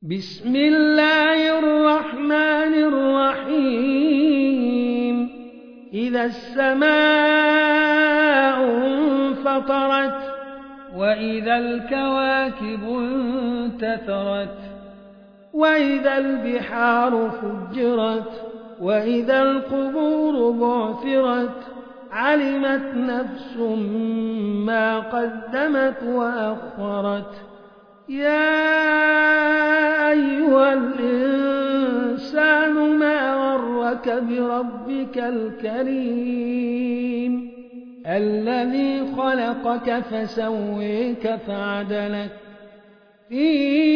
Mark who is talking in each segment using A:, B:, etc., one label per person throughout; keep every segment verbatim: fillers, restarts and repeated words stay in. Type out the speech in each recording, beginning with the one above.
A: بسم الله الرحمن الرحيم إذا السماء انفطرت وإذا الكواكب انتثرت وإذا البحار فجرت وإذا القبور بعثرت علمت نفس ما قدمت وأخرت يا أيها الإنسان ما غرك بربك الكريم الذي خلقك فسويك فعدلك في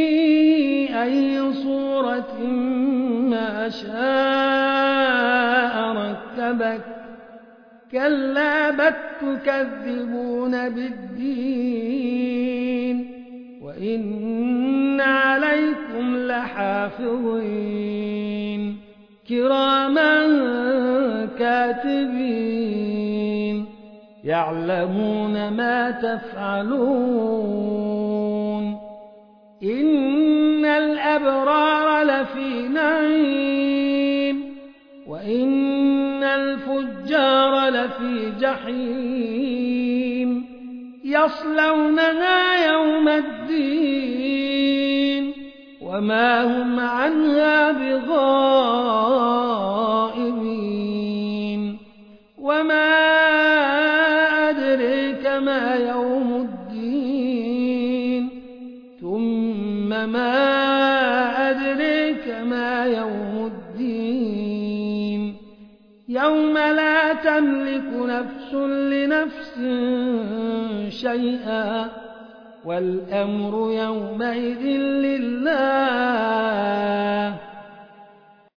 A: أي صورة ما شاء ركبك كلا بل تكذبون بالدين وإن عليكم لحافظين كراما كاتبين يعلمون ما تفعلون إن الأبرار لفي نعيم وإن الفجار لفي جحيم يصلونها يوم الدين وما هم عنها بغائبين وما أدريك ما يوم الدين ثم ما أدريك ما يوم الدين يوم لا تملك نفس لنفس شيئا والأمر يومئذ لله